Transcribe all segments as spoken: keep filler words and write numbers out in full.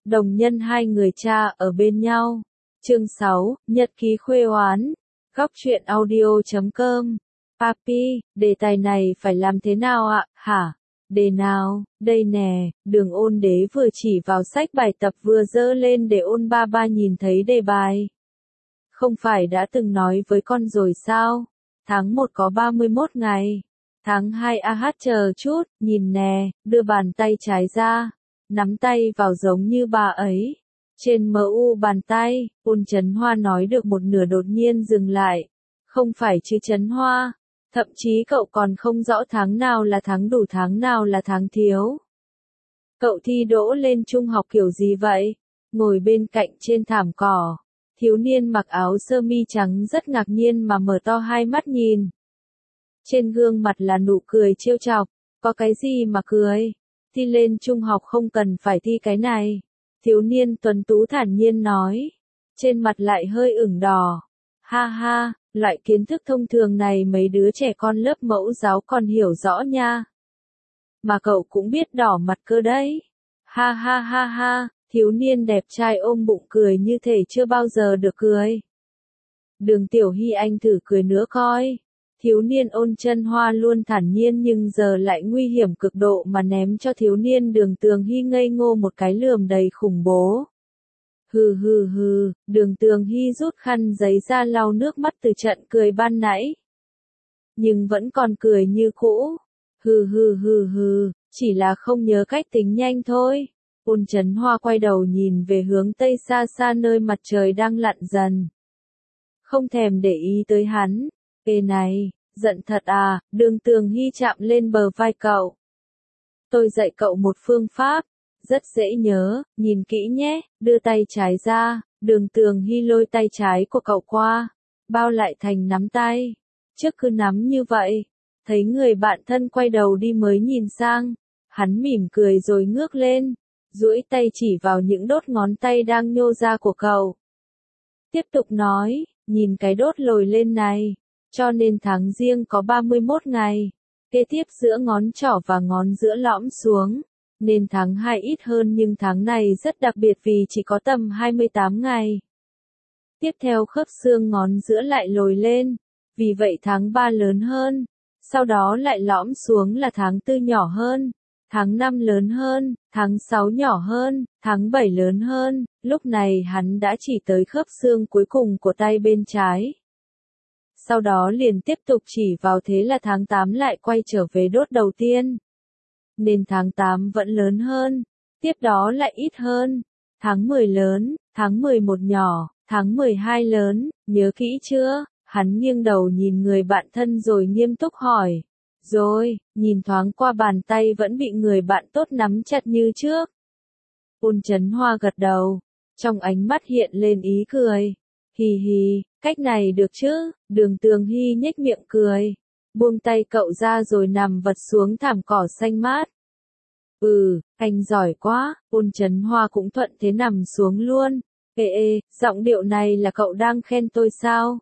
Đồng nhân hai người cha ở bên nhau. Chương sáu, Nhật ký khuê oán. Góc truyện audio chấm com. Papi, đề tài này phải làm thế nào ạ, hả? Đề nào, đây nè, Đường Ôn Đế vừa chỉ vào sách bài tập vừa dơ lên để ôn ba ba nhìn thấy đề bài. Không phải đã từng nói với con rồi sao? Tháng một có ba mươi mốt ngày. Tháng hai a hát chờ chút, nhìn nè, đưa bàn tay trái ra. Nắm tay vào giống như bà ấy. Trên em u bàn tay, Ôn Chấn Hoa nói được một nửa đột nhiên dừng lại. Không phải chứ Chấn Hoa. Thậm chí cậu còn không rõ tháng nào là tháng đủ tháng nào là tháng thiếu. Cậu thi đỗ lên trung học kiểu gì vậy? Ngồi bên cạnh trên thảm cỏ. Thiếu niên mặc áo sơ mi trắng rất ngạc nhiên mà mở to hai mắt nhìn. Trên gương mặt là nụ cười trêu chọc. Có cái gì mà cười? Thi lên trung học không cần phải thi cái này. Thiếu niên tuấn tú thản nhiên nói. Trên mặt lại hơi ửng đỏ. Ha ha, loại kiến thức thông thường này mấy đứa trẻ con lớp mẫu giáo còn hiểu rõ nha. Mà cậu cũng biết đỏ mặt cơ đấy. Ha ha ha ha, thiếu niên đẹp trai ôm bụng cười như thể chưa bao giờ được cười. Đường Tiểu Hy anh thử cười nữa coi. Thiếu niên Ôn Chân Hoa luôn thản nhiên nhưng giờ lại nguy hiểm cực độ mà ném cho thiếu niên Đường Tường Hy ngây ngô một cái lườm đầy khủng bố. Hừ hừ hừ, Đường Tường Hy rút khăn giấy ra lau nước mắt từ trận cười ban nãy. Nhưng vẫn còn cười như cũ. Hừ hừ hừ hừ, chỉ là không nhớ cách tính nhanh thôi. Ôn Chấn Hoa quay đầu nhìn về hướng tây xa xa nơi mặt trời đang lặn dần. Không thèm để ý tới hắn. Ê này, giận thật à, Đường Tường Hy chạm lên bờ vai cậu. Tôi dạy cậu một phương pháp. Rất dễ nhớ, nhìn kỹ nhé, đưa tay trái ra, Đường Tường Hy lôi tay trái của cậu qua, bao lại thành nắm tay. Trước cứ nắm như vậy, thấy người bạn thân quay đầu đi mới nhìn sang, hắn mỉm cười rồi ngước lên, duỗi tay chỉ vào những đốt ngón tay đang nhô ra của cậu. Tiếp tục nói, nhìn cái đốt lồi lên này, cho nên tháng Giêng có ba mươi mốt ngày, kế tiếp giữa ngón trỏ và ngón giữa lõm xuống. Nên tháng hai ít hơn nhưng tháng này rất đặc biệt vì chỉ có tầm hai mươi tám ngày. Tiếp theo khớp xương ngón giữa lại lồi lên, vì vậy tháng ba lớn hơn, sau đó lại lõm xuống là tháng tư nhỏ hơn, tháng năm lớn hơn, tháng sáu nhỏ hơn, tháng bảy lớn hơn, lúc này hắn đã chỉ tới khớp xương cuối cùng của tay bên trái. Sau đó liền tiếp tục chỉ vào thế là tháng tám lại quay trở về đốt đầu tiên. Nên tháng tám vẫn lớn hơn, tiếp đó lại ít hơn, tháng mười lớn, tháng mười một nhỏ, tháng mười hai lớn, nhớ kỹ chưa? Hắn nghiêng đầu nhìn người bạn thân rồi nghiêm túc hỏi. Rồi, nhìn thoáng qua bàn tay vẫn bị người bạn tốt nắm chặt như trước. Ôn Chấn Hoa gật đầu, trong ánh mắt hiện lên ý cười. Hì hì, cách này được chứ? Đường Tường Hy nhếch miệng cười. Buông tay cậu ra rồi nằm vật xuống thảm cỏ xanh mát. Ừ, anh giỏi quá, Ôn Chấn Hoa cũng thuận thế nằm xuống luôn. Ê ê, giọng điệu này là cậu đang khen tôi sao?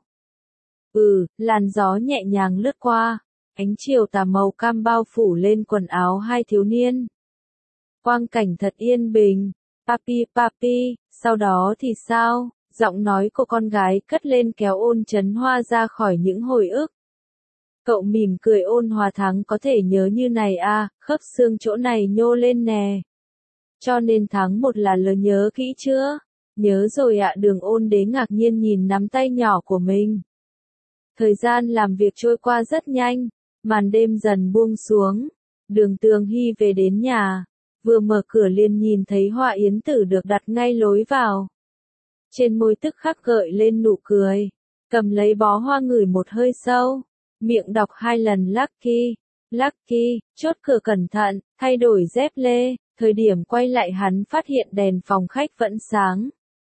Ừ, làn gió nhẹ nhàng lướt qua. Ánh chiều tà màu cam bao phủ lên quần áo hai thiếu niên. Quang cảnh thật yên bình. Papi papi, sau đó thì sao? Giọng nói của con gái cất lên kéo Ôn Chấn Hoa ra khỏi những hồi ức. Cậu mỉm cười ôn hòa tháng có thể nhớ như này à, khớp xương chỗ này nhô lên nè. Cho nên tháng một là lờ nhớ kỹ chưa? Nhớ rồi ạ. Đường Ôn Đế ngạc nhiên nhìn nắm tay nhỏ của mình. Thời gian làm việc trôi qua rất nhanh, màn đêm dần buông xuống. Đường Tường Hy về đến nhà, vừa mở cửa liền nhìn thấy Hoa Yến Tử được đặt ngay lối vào. Trên môi tức khắc gợi lên nụ cười, cầm lấy bó hoa ngửi một hơi sâu. Miệng đọc hai lần Lucky, Lucky, chốt cửa cẩn thận, thay đổi dép lê, thời điểm quay lại hắn phát hiện đèn phòng khách vẫn sáng.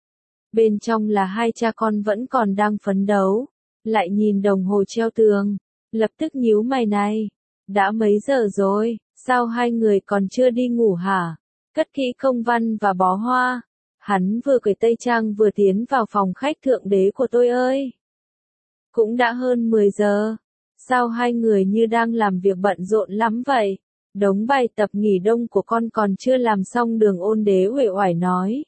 Bên trong là hai cha con vẫn còn đang phấn đấu, lại nhìn đồng hồ treo tường, lập tức nhíu mày này. Đã mấy giờ rồi, sao hai người còn chưa đi ngủ hả? Cất kỹ công văn và bó hoa. Hắn vừa cởi tây trang vừa tiến vào phòng khách thượng đế của tôi ơi. Cũng đã hơn mười giờ. Sao hai người như đang làm việc bận rộn lắm vậy? Đống bài tập nghỉ đông của con còn chưa làm xong, Đường Ôn Đế uể oải nói.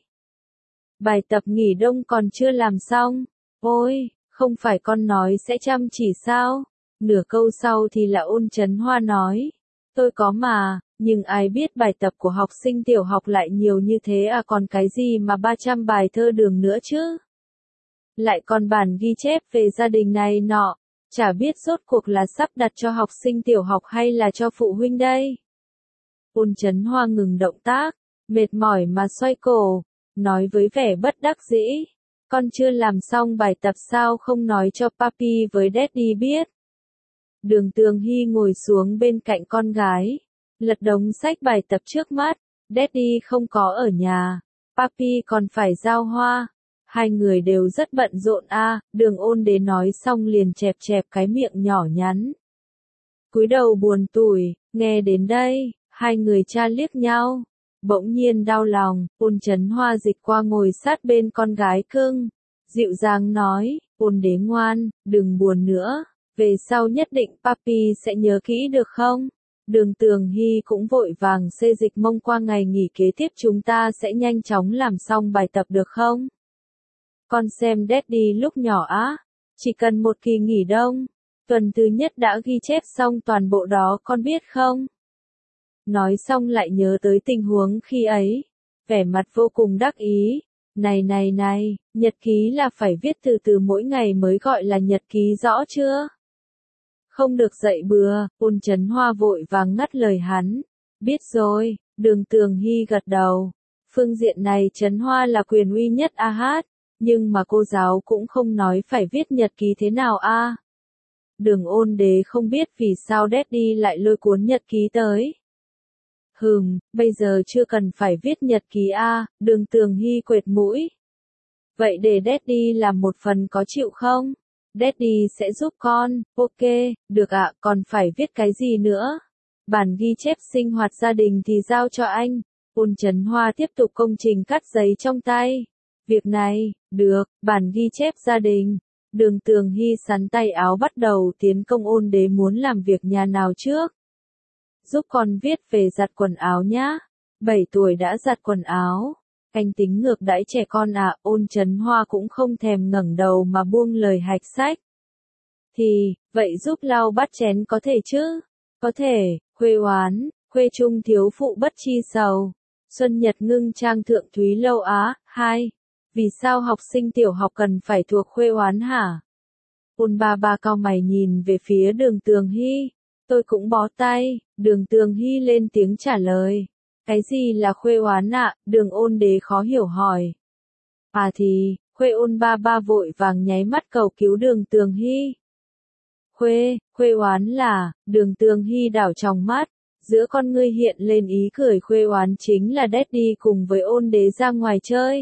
Bài tập nghỉ đông còn chưa làm xong? Ôi, không phải con nói sẽ chăm chỉ sao? Nửa câu sau thì là Ôn Chấn Hoa nói. Tôi có mà, nhưng ai biết bài tập của học sinh tiểu học lại nhiều như thế à, còn cái gì mà ba trăm bài thơ đường nữa chứ? Lại còn bản ghi chép về gia đình này nọ, chả biết rốt cuộc là sắp đặt cho học sinh tiểu học hay là cho phụ huynh đây. Ôn Chấn Hoa ngừng động tác, mệt mỏi mà xoay cổ, nói với vẻ bất đắc dĩ. Con chưa làm xong bài tập sao không nói cho papi với daddy biết. Đường Tường Hy ngồi xuống bên cạnh con gái, lật đống sách bài tập trước mắt. Daddy không có ở nhà, papi còn phải giao hoa. Hai người đều rất bận rộn a. À, Đường Ôn Đế nói xong liền chẹp chẹp cái miệng nhỏ nhắn. Cúi đầu buồn tủi, nghe đến đây, hai người cha liếc nhau. Bỗng nhiên đau lòng, Ôn Chấn Hoa dịch qua ngồi sát bên con gái cưng. Dịu dàng nói, Ôn Đế ngoan, đừng buồn nữa, về sau nhất định papi sẽ nhớ kỹ được không? Đường Tường Hy cũng vội vàng xê dịch mông qua ngày nghỉ kế tiếp, chúng ta sẽ nhanh chóng làm xong bài tập được không? Con xem daddy lúc nhỏ á, chỉ cần một kỳ nghỉ đông, tuần thứ nhất đã ghi chép xong toàn bộ đó, con biết không? Nói xong lại nhớ tới tình huống khi ấy, vẻ mặt vô cùng đắc ý. Này này này, nhật ký là phải viết từ từ mỗi ngày mới gọi là nhật ký, rõ chưa? Không được dạy bừa. Ôn Chấn Hoa vội vàng ngắt lời hắn. Biết rồi. Đường Tường Hy gật đầu. Phương diện này Chấn Hoa là quyền uy nhất a hát, nhưng mà cô giáo cũng không nói phải viết nhật ký thế nào a. Đường Ôn Đế không biết vì sao daddy lại lôi cuốn nhật ký tới. Hừm, bây giờ chưa cần phải viết nhật ký a. Đường Tường Hy quệt mũi. Vậy để daddy làm một phần có chịu không? Daddy sẽ giúp con. Ok, được ạ. Còn phải viết cái gì nữa? Bản ghi chép sinh hoạt gia đình thì giao cho anh. Ôn Chấn Hoa tiếp tục công trình cắt giấy trong tay. Việc này, được, bản ghi chép gia đình. Đường Tường Hy sắn tay áo bắt đầu tiến công. Ôn Đế muốn làm việc nhà nào trước? Giúp con viết về giặt quần áo nhá. bảy tuổi đã giặt quần áo. Anh tính ngược đãi trẻ con à? Ôn Chấn Hoa cũng không thèm ngẩng đầu mà buông lời hạch sách. Thì, vậy giúp lau bát chén có thể chứ? Có thể. Khuê Oán, Khuê Trung thiếu phụ bất chi sầu. Xuân Nhật Ngưng Trang Thượng Thúy Lâu Á. Hai. Vì sao học sinh tiểu học cần phải thuộc Khuê Oán hả? Ôn ba ba cau mày nhìn về phía Đường Tường Hy. Tôi cũng bó tay. Đường Tường Hy lên tiếng trả lời. Cái gì là Khuê Oán ạ? À? Đường Ôn Đế khó hiểu hỏi. À thì, Khuê Ôn ba ba vội vàng nháy mắt cầu cứu Đường Tường Hy. Khuê, Khuê Oán là, Đường Tường Hy đảo tròng mắt, giữa con ngươi hiện lên ý cười. Khuê Oán chính là daddy cùng với Ôn Đế ra ngoài chơi.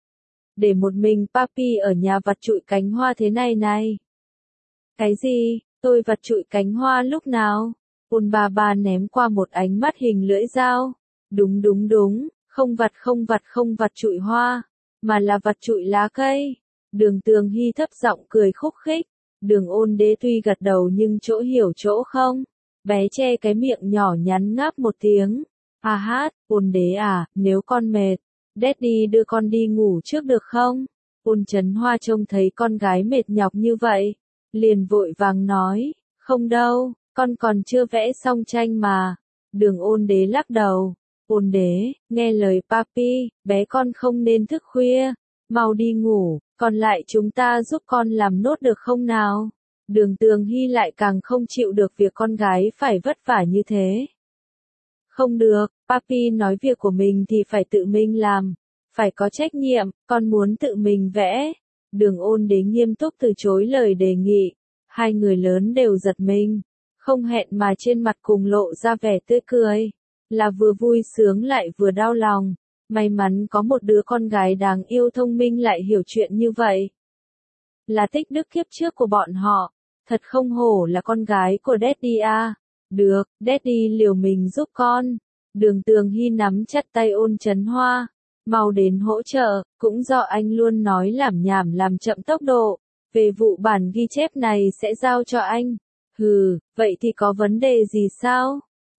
Để một mình papi ở nhà vặt trụi cánh hoa thế này này. Cái gì? Tôi vặt trụi cánh hoa lúc nào? Ôn ba ba ném qua một ánh mắt hình lưỡi dao. Đúng đúng đúng, không vặt không vặt không vặt trụi hoa, mà là vặt trụi lá cây. Đường Tường Hy thấp giọng cười khúc khích. Đường Ôn Đế tuy gật đầu nhưng chỗ hiểu chỗ không. Bé che cái miệng nhỏ nhắn ngáp một tiếng. À hát, Ôn Đế à, nếu con mệt, daddy đưa con đi ngủ trước được không? Ôn Chấn Hoa trông thấy con gái mệt nhọc như vậy, liền vội vàng nói, không đâu, con còn chưa vẽ xong tranh mà. Đường Ôn Đế lắc đầu. Ôn Đế, nghe lời papi, bé con không nên thức khuya, mau đi ngủ, còn lại chúng ta giúp con làm nốt được không nào? Đường Tường Hy lại càng không chịu được việc con gái phải vất vả như thế. Không được, papi nói việc của mình thì phải tự mình làm, phải có trách nhiệm, con muốn tự mình vẽ. Đường Ôn Đế nghiêm túc từ chối lời đề nghị. Hai người lớn đều giật mình, không hẹn mà trên mặt cùng lộ ra vẻ tươi cười. Là vừa vui sướng lại vừa đau lòng. May mắn có một đứa con gái đáng yêu thông minh lại hiểu chuyện như vậy. Là tích đức kiếp trước của bọn họ. Thật không hổ là con gái của daddy à. Được, daddy liều mình giúp con. Đường Tường Hy nắm chặt tay Ôn Chấn Hoa. Mau đến hỗ trợ, cũng do anh luôn nói lảm nhảm làm chậm tốc độ. Về vụ bản ghi chép này sẽ giao cho anh. Hừ, vậy thì có vấn đề gì sao?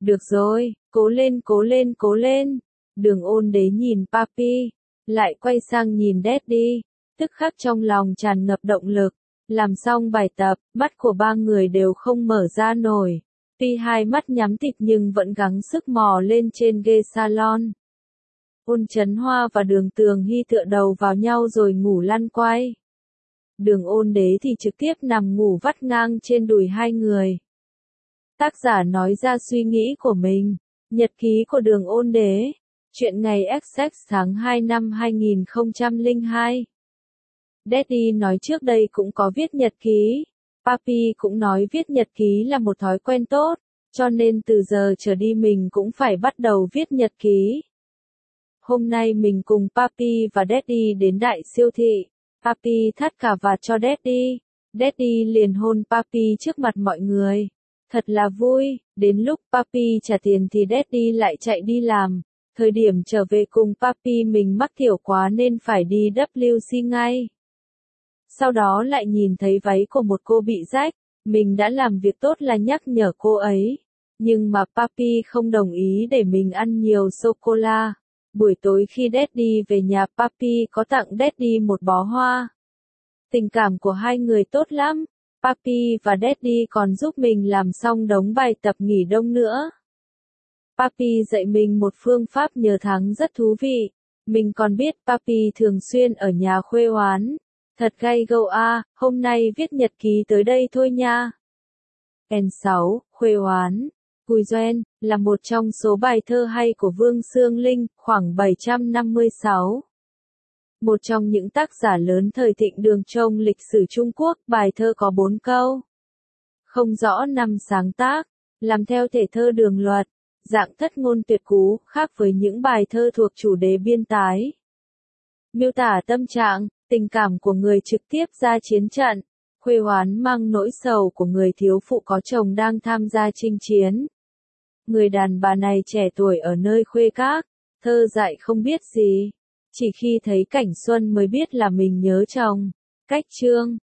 Được rồi, cố lên cố lên cố lên. Đường Ôn Đế nhìn Papi, lại quay sang nhìn Daddy, tức khắc trong lòng tràn ngập động lực. Làm xong bài tập, mắt của ba người đều không mở ra nổi. Tuy hai mắt nhắm tịt nhưng vẫn gắng sức mò lên trên ghế salon. Ôn Chấn Hoa và Đường Tường Hy tựa đầu vào nhau rồi ngủ lăn quay. Đường Ôn Đế thì trực tiếp nằm ngủ vắt ngang trên đùi hai người. Tác giả nói ra suy nghĩ của mình. Nhật ký của Đường Ôn Đế. Chuyện ngày X X tháng hai năm hai nghìn không trăm lẻ hai. Daddy nói trước đây cũng có viết nhật ký. Papi cũng nói viết nhật ký là một thói quen tốt, cho nên từ giờ trở đi mình cũng phải bắt đầu viết nhật ký. Hôm nay mình cùng Papi và Daddy đến đại siêu thị. Papi thắt cà vạt cho Daddy. Daddy liền hôn Papi trước mặt mọi người. Thật là vui, đến lúc Papi trả tiền thì Daddy lại chạy đi làm. Thời điểm trở về cùng Papi mình mắc tiểu quá nên phải đi W C ngay. Sau đó lại nhìn thấy váy của một cô bị rách, mình đã làm việc tốt là nhắc nhở cô ấy. Nhưng mà Papi không đồng ý để mình ăn nhiều sô-cô-la. Buổi tối khi Daddy về nhà Papi có tặng Daddy một bó hoa. Tình cảm của hai người tốt lắm. Papi và Daddy còn giúp mình làm xong đống bài tập nghỉ đông nữa. Papi dạy mình một phương pháp nhớ tháng rất thú vị. Mình còn biết Papi thường xuyên ở nhà khuê oán. Thật gay gâu a, hôm nay viết nhật ký tới đây thôi nha. N sáu, khuê oán. Cùi Doen, là một trong số bài thơ hay của Vương Xương Linh, khoảng bảy trăm năm mươi sáu. Một trong những tác giả lớn thời thịnh đường trong lịch sử Trung Quốc, bài thơ có bốn câu. Không rõ năm sáng tác, làm theo thể thơ đường luật, dạng thất ngôn tuyệt cú, khác với những bài thơ thuộc chủ đề biên tái. Miêu tả tâm trạng, tình cảm của người trực tiếp ra chiến trận, khuê oán mang nỗi sầu của người thiếu phụ có chồng đang tham gia chinh chiến. Người đàn bà này trẻ tuổi ở nơi khuê các, thơ dại không biết gì, chỉ khi thấy cảnh xuân mới biết là mình nhớ chồng. Cách chương